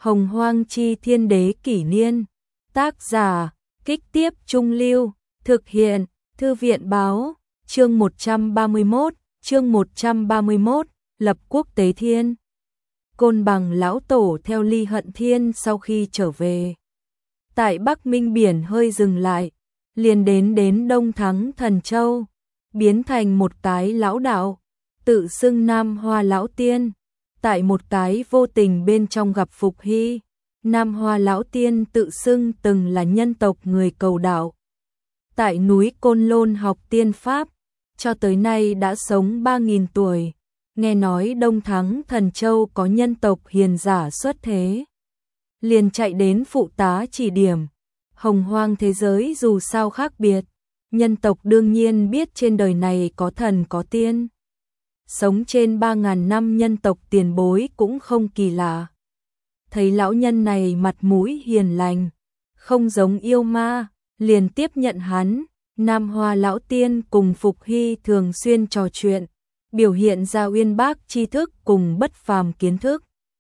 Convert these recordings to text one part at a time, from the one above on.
Hồng Hoang Chi Thiên Đế Kỷ Niên. Tác giả, Kích Tiếp Trung Lưu. Thực hiện, Thư viện Báo. Chương 131, Lập Quốc Tế Thiên. Côn Bằng lão tổ theo Ly Hận Thiên sau khi trở về. Tại Bắc Minh biển hơi dừng lại, liền đến Đông Thắng Thần Châu, biến thành một cái lão đạo, tự xưng Nam Hoa Lão Tiên. Tại một cái vô tình bên trong gặp Phục Hy, Nam Hoa Lão Tiên tự xưng từng là nhân tộc người cầu đạo. Tại núi Côn Lôn học tiên pháp, cho tới nay đã sống 3.000 tuổi. Nghe nói Đông Thắng Thần Châu có nhân tộc hiền giả xuất thế, liền chạy đến phụ tá chỉ điểm. Hồng hoang thế giới dù sao khác biệt, nhân tộc đương nhiên biết trên đời này có thần có tiên. Sống trên 3.000 năm nhân tộc tiền bối cũng không kỳ lạ. Thấy lão nhân này mặt mũi hiền lành, không giống yêu ma, liền tiếp nhận hắn. Nam Hoa Lão Tiên cùng Phục Hy thường xuyên trò chuyện, biểu hiện ra uyên bác tri thức cùng bất phàm kiến thức.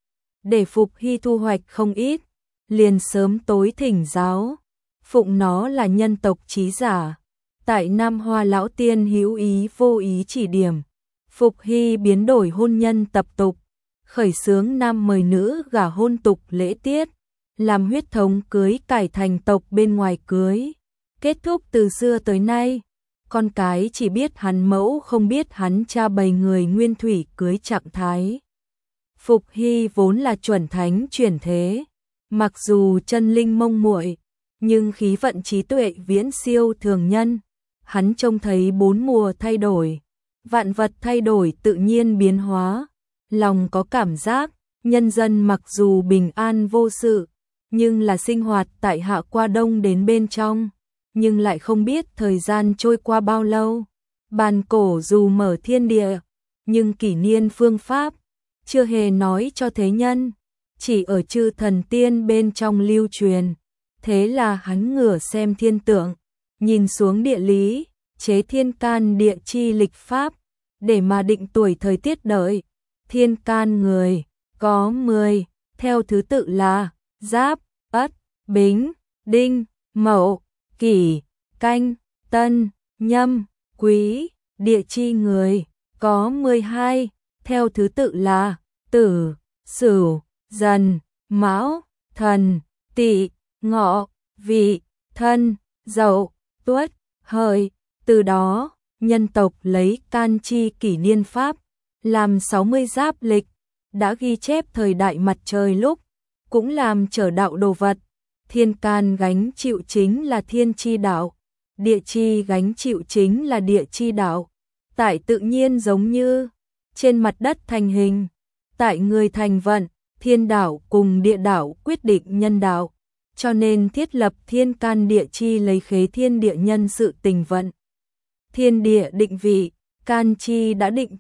Để Phục Hy thu hoạch không ít, liền sớm tối thỉnh giáo, phụng nó là nhân tộc trí giả. Tại Nam Hoa Lão Tiên hữu ý vô ý chỉ điểm, Phục Hy biến đổi hôn nhân tập tục, khởi xướng nam mời nữ gả hôn tục lễ tiết, làm huyết thống cưới cải thành tộc bên ngoài cưới. Kết thúc từ xưa tới nay, con cái chỉ biết hắn mẫu không biết hắn cha bày người nguyên thủy cưới trạng thái. Phục Hy vốn là chuẩn thánh chuyển thế, mặc dù chân linh mông muội, nhưng khí vận trí tuệ viễn siêu thường nhân. Hắn trông thấy 4 mùa thay đổi, vạn vật thay đổi tự nhiên biến hóa, lòng có cảm giác, nhân dân mặc dù bình an vô sự, nhưng là sinh hoạt tại hạ qua đông đến bên trong, nhưng lại không biết thời gian trôi qua bao lâu. Bàn cổ dù mở thiên địa, nhưng kỷ niên phương pháp chưa hề nói cho thế nhân, chỉ ở chư thần tiên bên trong lưu truyền. Thế là hắn ngửa xem thiên tượng, nhìn xuống địa lý, chế thiên can địa chi lịch pháp, để mà định tuổi thời tiết đợi. Thiên can người có 10, theo thứ tự là Giáp, Ất, Bính, Đinh, Mậu, Kỷ, Canh, Tân, Nhâm, Quý. Địa chi người có 12, theo thứ tự là Tử, Sửu, Dần, Mão, Thần, Tỵ, Ngọ, Vị, Thân, Dậu, Tuất, Hợi. Từ đó, nhân tộc lấy can chi kỷ niên pháp làm 60 giáp lịch, đã ghi chép thời đại mặt trời lúc, cũng làm trở đạo đồ vật. Thiên can gánh chịu chính là thiên chi đạo, địa chi gánh chịu chính là địa chi đạo. Tại tự nhiên giống như trên mặt đất thành hình, tại người thành vận, thiên đạo cùng địa đạo quyết định nhân đạo, cho nên thiết lập thiên can địa chi lấy khế thiên địa nhân sự tình vận. Thiên địa định vị, can chi đã định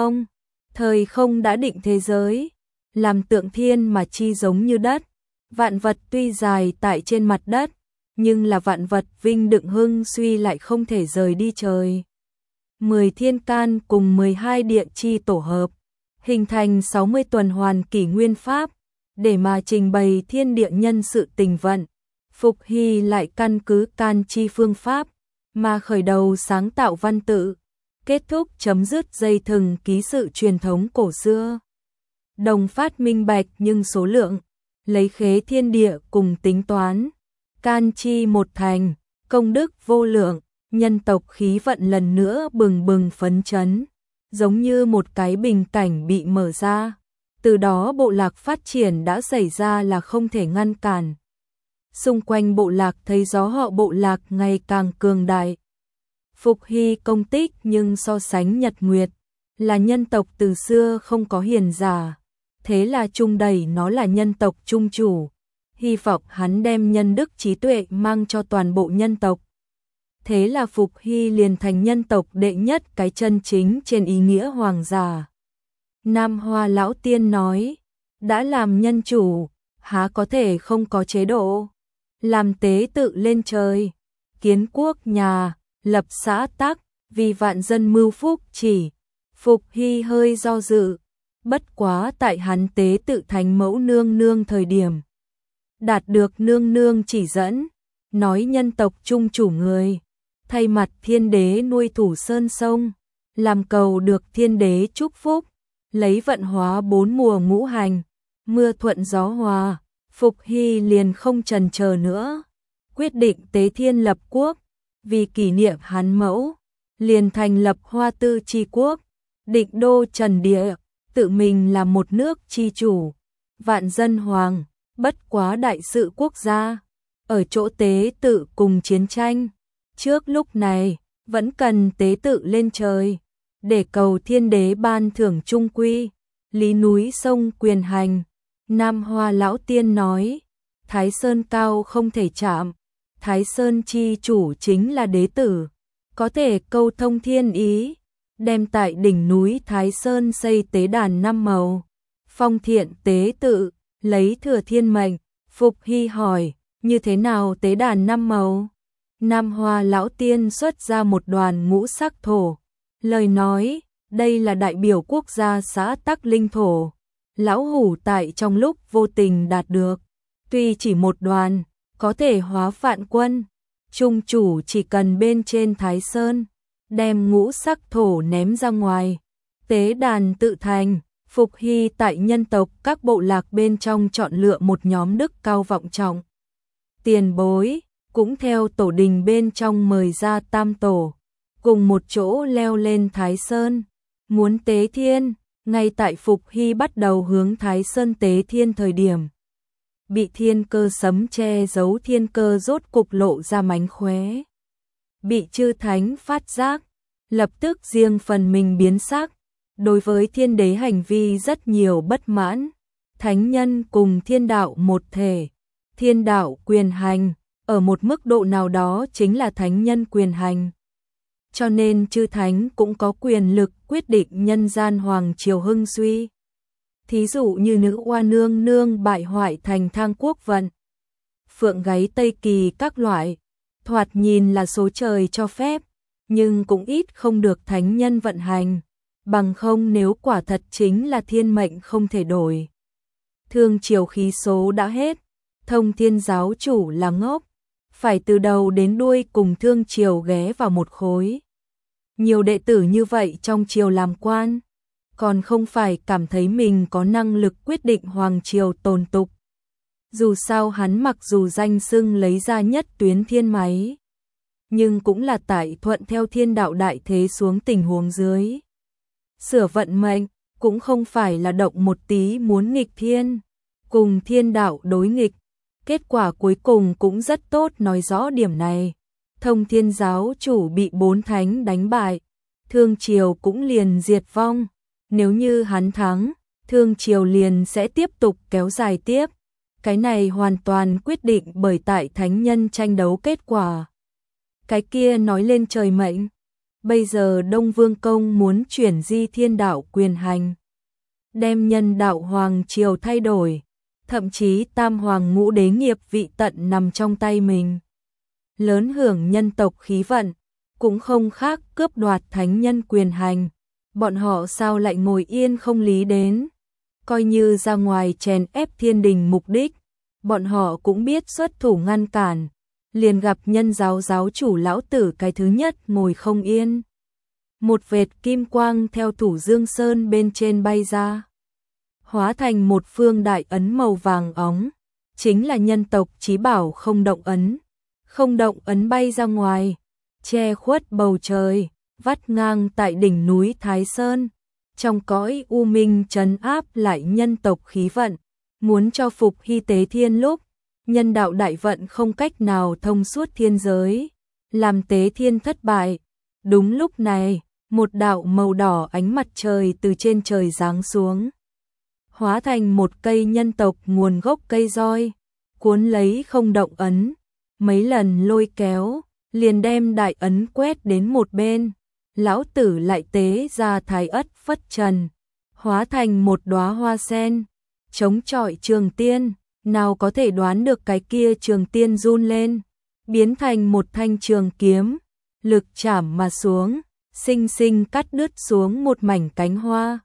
thời không đã định thế giới, làm tượng thiên mà chi giống như đất. Vạn vật tuy dài tại trên mặt đất, nhưng là vạn vật vinh đựng hưng suy lại không thể rời đi trời. 10 thiên can cùng 12 địa chi tổ hợp, hình thành 60 tuần hoàn kỷ nguyên pháp, để mà trình bày thiên địa nhân sự tình vận. Phục Hy lại căn cứ can chi phương pháp, mà khởi đầu sáng tạo văn tự, kết thúc chấm dứt dây thừng ký sự truyền thống cổ xưa. Đồng phát minh bạch nhưng số lượng, lấy khế thiên địa cùng tính toán, can chi một thành, công đức vô lượng, nhân tộc khí vận lần nữa bừng bừng phấn chấn, giống như một cái bình cảnh bị mở ra. Từ đó bộ lạc phát triển đã xảy ra là không thể ngăn cản. Xung quanh bộ lạc thấy gió họ bộ lạc ngày càng cường đại. Phục Hy công tích nhưng so sánh Nhật Nguyệt, là nhân tộc từ xưa không có hiền giả. Thế là trung đẩy nó là nhân tộc trung chủ, hy vọng hắn đem nhân đức trí tuệ mang cho toàn bộ nhân tộc. Thế là Phục Hy liền thành nhân tộc đệ nhất cái chân chính trên ý nghĩa hoàng giả. Nam Hoa Lão Tiên nói, đã làm nhân chủ, há có thể không có chế độ. Làm tế tự lên trời, kiến quốc nhà, lập xã tắc, vì vạn dân mưu phúc chỉ. Phục Hy hơi do dự, Bất quá tại hắn tế tự Thánh Mẫu Nương Nương thời điểm, đạt được nương nương chỉ dẫn, nói nhân tộc trung chủ người, thay mặt thiên đế nuôi thủ sơn sông, làm cầu được thiên đế chúc phúc, lấy vận hóa 4 mùa ngũ hành, mưa thuận gió hòa, Phục Hy liền không chần chờ nữa, quyết định tế thiên lập quốc, vì kỷ niệm hắn mẫu, liền thành lập Hoa Tư chi quốc, định đô trần địa, tự mình là một nước chi chủ, vạn dân hoàng, bất quá đại sự quốc gia, ở chỗ tế tự cùng chiến tranh, trước lúc này, vẫn cần tế tự lên trời, để cầu thiên đế ban thưởng trung quy, lý núi sông quyền hành, Nam Hoa Lão Tiên nói, Thái Sơn cao không thể chạm, Thái Sơn chi chủ chính là đế tử, có thể câu thông thiên ý, đem tại đỉnh núi Thái Sơn xây tế đàn 5 màu, phong thiện tế tự, lấy thừa thiên mệnh. Phục Hy hỏi, như thế nào tế đàn 5 màu? Nam Hoa Lão Tiên xuất ra một đoàn ngũ sắc thổ, lời nói, đây là đại biểu quốc gia xã Tắc Linh thổ, lão hủ tại trong lúc vô tình đạt được, tuy chỉ một đoàn, có thể hóa vạn quân, trung chủ chỉ cần bên trên Thái Sơn, đem ngũ sắc thổ ném ra ngoài, tế đàn tự thành. Phục Hy tại nhân tộc các bộ lạc bên trong chọn lựa một nhóm đức cao vọng trọng. Tiền bối, cũng theo tổ đình bên trong mời ra tam tổ, cùng một chỗ leo lên Thái Sơn, muốn tế thiên, ngay tại Phục Hy bắt đầu hướng Thái Sơn tế thiên thời điểm. Bị thiên cơ sấm che giấu thiên cơ rốt cục lộ ra mánh khóe. Bị chư thánh phát giác, lập tức riêng phần mình biến sắc. Đối với thiên đế hành vi rất nhiều bất mãn, thánh nhân cùng thiên đạo một thể, thiên đạo quyền hành, ở một mức độ nào đó chính là thánh nhân quyền hành. Cho nên chư thánh cũng có quyền lực quyết định nhân gian hoàng triều hưng suy. Thí dụ như nữ oa nương nương bại hoại thành thang quốc vận, phượng gáy Tây Kỳ các loại, thoạt nhìn là số trời cho phép, nhưng cũng ít không được thánh nhân vận hành. Bằng không nếu quả thật chính là thiên mệnh không thể đổi. Thương triều khí số đã hết, Thông Thiên giáo chủ là ngốc, phải từ đầu đến đuôi cùng thương triều ghé vào một khối. Nhiều đệ tử như vậy trong triều làm quan, còn không phải cảm thấy mình có năng lực quyết định hoàng triều tồn tục. Dù sao hắn mặc dù danh xưng lấy ra nhất tuyến thiên máy, nhưng cũng là tại thuận theo thiên đạo đại thế xuống tình huống dưới. Sửa vận mệnh, cũng không phải là động một tí muốn nghịch thiên, cùng thiên đạo đối nghịch. Kết quả cuối cùng cũng rất tốt nói rõ điểm này. Thông Thiên giáo chủ bị 4 thánh đánh bại, thương triều cũng liền diệt vong. Nếu như hắn thắng, thương triều liền sẽ tiếp tục kéo dài tiếp. Cái này hoàn toàn quyết định bởi tại thánh nhân tranh đấu kết quả. Cái kia nói lên trời mệnh. Bây giờ Đông Vương Công muốn chuyển di thiên đạo quyền hành, đem nhân đạo hoàng triều thay đổi, thậm chí tam hoàng ngũ đế nghiệp vị tận nằm trong tay mình. Lớn hưởng nhân tộc khí vận, cũng không khác cướp đoạt thánh nhân quyền hành. Bọn họ sao lại ngồi yên không lý đến, coi như ra ngoài chèn ép thiên đình mục đích, bọn họ cũng biết xuất thủ ngăn cản. Liền gặp nhân giáo giáo chủ lão tử cái thứ nhất ngồi không yên. Một vệt kim quang theo thủ Dương Sơn bên trên bay ra, hóa thành một phương đại ấn màu vàng óng, chính là nhân tộc chí bảo không động ấn. Không động ấn bay ra ngoài, che khuất bầu trời, vắt ngang tại đỉnh núi Thái Sơn, trong cõi u minh trấn áp lại nhân tộc khí vận, muốn cho Phục Hy tế thiên lúc, nhân đạo đại vận không cách nào thông suốt thiên giới, làm tế thiên thất bại. Đúng lúc này, một đạo màu đỏ ánh mặt trời từ trên trời giáng xuống, hóa thành một cây nhân tộc nguồn gốc cây roi, cuốn lấy không động ấn, mấy lần lôi kéo, liền đem đại ấn quét đến một bên. Lão tử lại tế ra Thái Ất Phất Trần, hóa thành một đóa hoa sen, chống chọi Trường Tiên. Nào có thể đoán được cái kia Trường Tiên run lên, biến thành một thanh trường kiếm, lực chảm mà xuống, xinh xinh cắt đứt xuống một mảnh cánh hoa,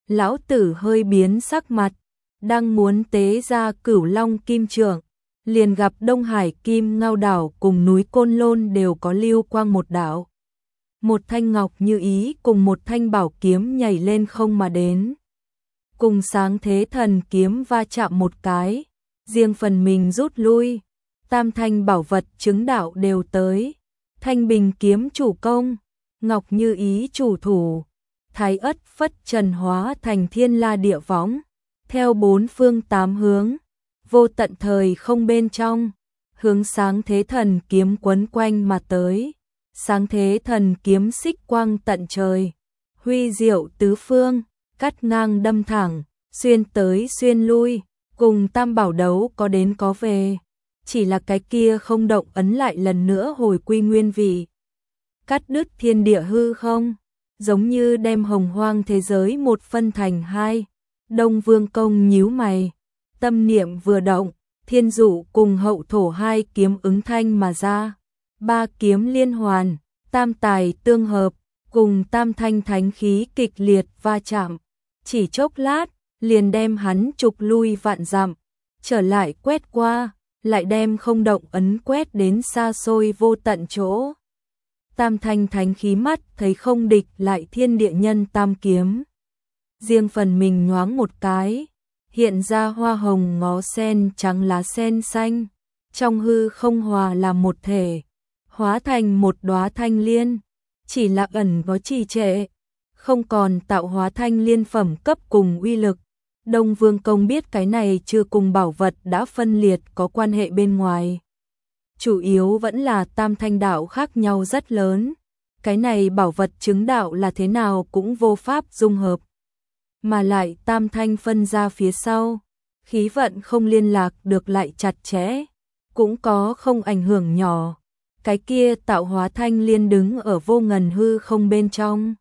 Lão tử hơi biến sắc mặt, đang muốn tế ra Cửu Long Kim Trượng, liền gặp Đông Hải Kim Ngao đảo cùng núi Côn Lôn đều có lưu quang một đạo. Một thanh ngọc như ý cùng một thanh bảo kiếm nhảy lên không mà đến. Cùng Sáng Thế Thần kiếm va chạm một cái, riêng phần mình rút lui. Tam thanh bảo vật chứng đạo đều tới. Thanh Bình kiếm chủ công, Ngọc Như Ý chủ thủ, Thái Ất Phất Trần hóa thành thiên la địa võng, theo bốn phương tám hướng, vô tận thời không bên trong, hướng Sáng Thế Thần kiếm quấn quanh mà tới. Sáng Thế Thần kiếm xích quang tận trời, huy diệu tứ phương, cắt ngang đâm thẳng, xuyên tới xuyên lui, cùng Tam Bảo đấu có đến có về. Chỉ là cái kia không động ấn lại lần nữa hồi quy nguyên vị. Cắt đứt thiên địa hư không, giống như đem hồng hoang thế giới một phân thành hai. Đông Vương Công nhíu mày, tâm niệm vừa động, thiên dụ cùng hậu thổ hai kiếm ứng thanh mà ra. Ba kiếm liên hoàn, tam tài tương hợp, cùng tam thanh thánh khí kịch liệt va chạm. Chỉ chốc lát, liền đem hắn trục lui vạn dặm, trở lại quét qua, lại đem không động ấn quét đến xa xôi vô tận chỗ. Tam thanh thánh khí mắt thấy không địch lại thiên địa nhân tam kiếm. Riêng phần mình nhoáng một cái, hiện ra hoa hồng ngó sen trắng lá sen xanh, trong hư không hòa làm một thể, hóa thành một đóa thanh liên, chỉ là ẩn có trì trệ, không còn tạo hóa thanh liên phẩm cấp cùng uy lực. Đông Vương Công biết cái này chưa cùng bảo vật đã phân liệt có quan hệ bên ngoài. Chủ yếu vẫn là tam thanh đạo khác nhau rất lớn. Cái này bảo vật chứng đạo là thế nào cũng vô pháp dung hợp. Mà lại tam thanh phân ra phía sau, khí vận không liên lạc được lại chặt chẽ, cũng có không ảnh hưởng nhỏ. Cái kia tạo hóa thanh liên đứng ở vô ngần hư không bên trong,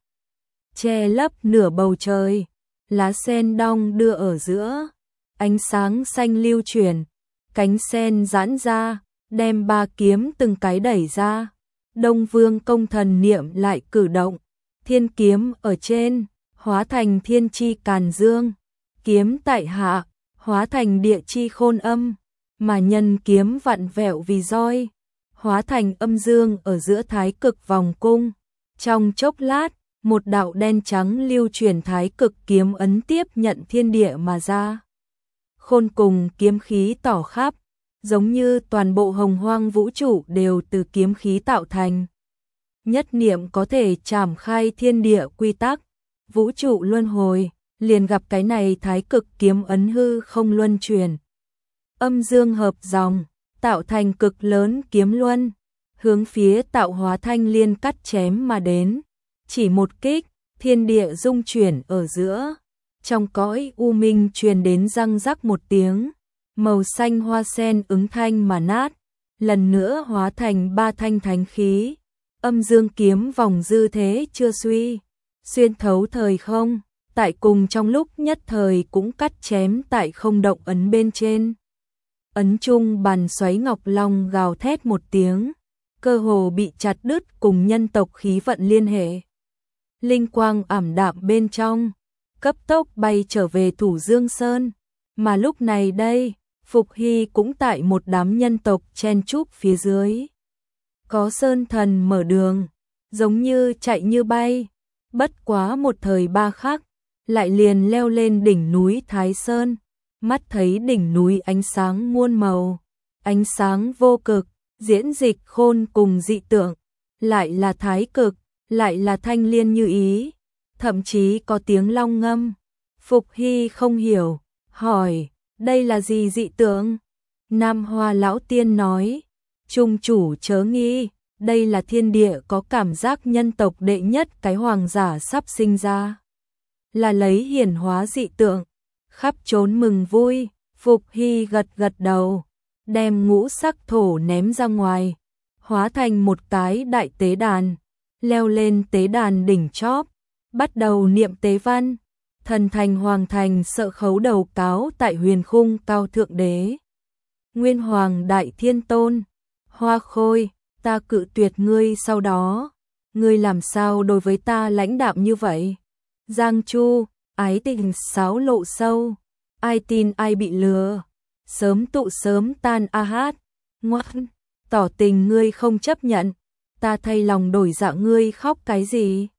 che lấp nửa bầu trời, lá sen đong đưa ở giữa, ánh sáng xanh lưu chuyển, cánh sen giãn ra, đem ba kiếm từng cái đẩy ra. Đông Vương Công thần niệm lại cử động, thiên kiếm ở trên, hóa thành thiên chi càn dương, kiếm tại hạ, hóa thành địa chi khôn âm, mà nhân kiếm vặn vẹo vì roi, hóa thành âm dương ở giữa thái cực vòng cung. Trong chốc lát, một đạo đen trắng lưu chuyển thái cực kiếm ấn tiếp nhận thiên địa mà ra. Khôn cùng kiếm khí tỏ khắp, giống như toàn bộ hồng hoang vũ trụ đều từ kiếm khí tạo thành. Nhất niệm có thể trảm khai thiên địa quy tắc, vũ trụ luân hồi, liền gặp cái này thái cực kiếm ấn hư không luân chuyển. Âm dương hợp dòng, tạo thành cực lớn kiếm luân, hướng phía tạo hóa thanh liên cắt chém mà đến. Chỉ một kích, thiên địa rung chuyển ở giữa, trong cõi u minh truyền đến răng rắc một tiếng, màu xanh hoa sen ứng thanh mà nát, lần nữa hóa thành ba thanh thánh khí. Âm dương kiếm vòng dư thế chưa suy, xuyên thấu thời không, tại cùng trong lúc nhất thời cũng cắt chém tại không động ấn bên trên. Ấn trung bàn xoáy ngọc long gào thét một tiếng, cơ hồ bị chặt đứt cùng nhân tộc khí vận liên hệ. Linh quang ảm đạm bên trong, cấp tốc bay trở về Thủ Dương Sơn, mà lúc này đây, Phục Hy cũng tại một đám nhân tộc chen chúc phía dưới. Có Sơn Thần mở đường, giống như chạy như bay, bất quá một thời ba khắc, lại liền leo lên đỉnh núi Thái Sơn, mắt thấy đỉnh núi ánh sáng muôn màu, ánh sáng vô cực, diễn dịch khôn cùng dị tượng, lại là thái cực, lại là thanh liên như ý, thậm chí có tiếng long ngâm. Phục Hy không hiểu, hỏi, đây là gì dị tượng? Nam Hoa Lão Tiên nói, trung chủ chớ nghi, đây là thiên địa có cảm giác nhân tộc đệ nhất cái hoàng giả sắp sinh ra. Là lấy hiển hóa dị tượng, khắp trốn mừng vui. Phục Hy gật gật đầu, đem ngũ sắc thổ ném ra ngoài, hóa thành một cái đại tế đàn, leo lên tế đàn đỉnh chóp, bắt đầu niệm tế văn. Thần thành hoàng thành sợ khấu đầu cáo tại huyền khung cao thượng đế. Nguyên hoàng đại thiên tôn, Hoa Khôi, ta cự tuyệt ngươi sau đó, ngươi làm sao đối với ta lãnh đạm như vậy? Giang Chu, ái tình sáo lộ sâu, ai tin ai bị lừa, sớm tụ sớm tan a hát, ngoan, tỏ tình ngươi không chấp nhận, ta thay lòng đổi dạ ngươi khóc cái gì?